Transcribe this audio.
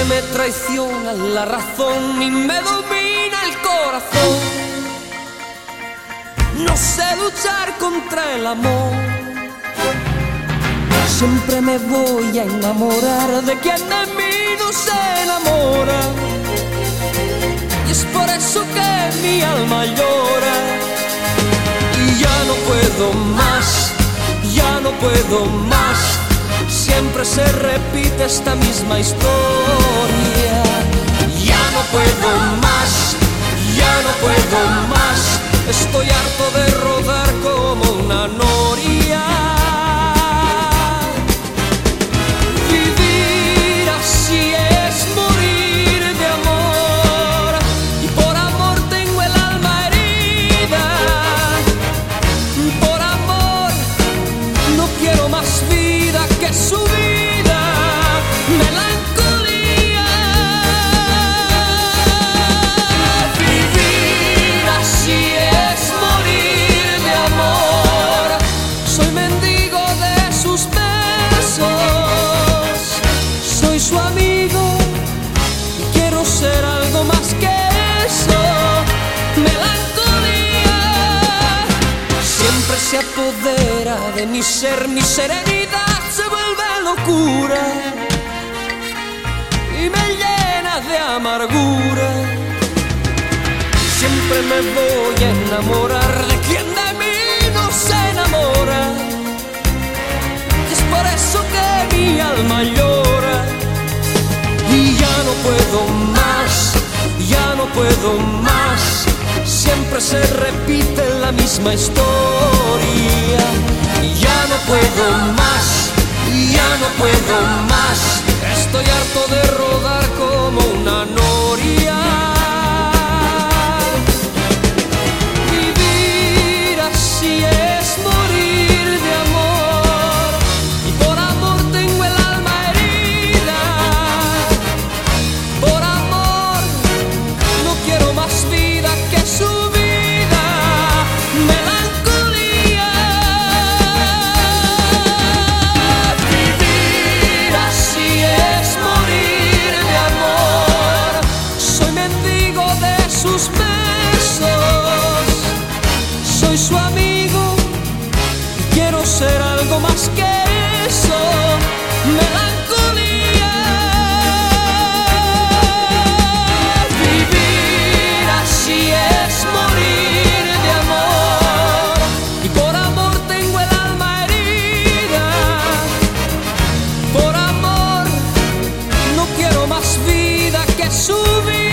me traiciona la razón y me domina el corazón. No sé luchar contra el amor. Siempre me voy a enamorar de quien de mí no se enamora. Y es por eso que mi alma llora. Y ya no puedo más, ya no puedo más. Siempre se repite esta misma historia. Ya no puedo más, ya no puedo más. Estoy harto de rodar como una noria. Vivir así es morir de amor. Y por amor tengo el alma herida. Por amor no quiero más vida que su vida. Melancolía. Vivir así es morir de amor. Soy mendigo de sus besos. Soy su amigo y quiero ser algo más que eso. Melancolía. Siempre se apodera de mi ser, mi serenidad se vuelve locura y me llena de amargura. Siempre me voy a enamorar de quien de mí no se enamora. Y es por eso que mi alma llora. Y ya no puedo más, ya no puedo más. Siempre se repite la misma historia. Ya no puedo más, ya no puedo más. Estoy harto de rodar como una noria. Vivir así es morir de amor. Y por amor tengo el alma herida. Por amor no quiero más vida que su vida. Melancolía. Vivir así es morir de amor. Soy mendigo de sus besos. Soy su amigo y quiero ser algo más que eso. Melancolía. Vivir así es morir de amor. Y por amor tengo el alma herida. Por amor no quiero más vida que su vida.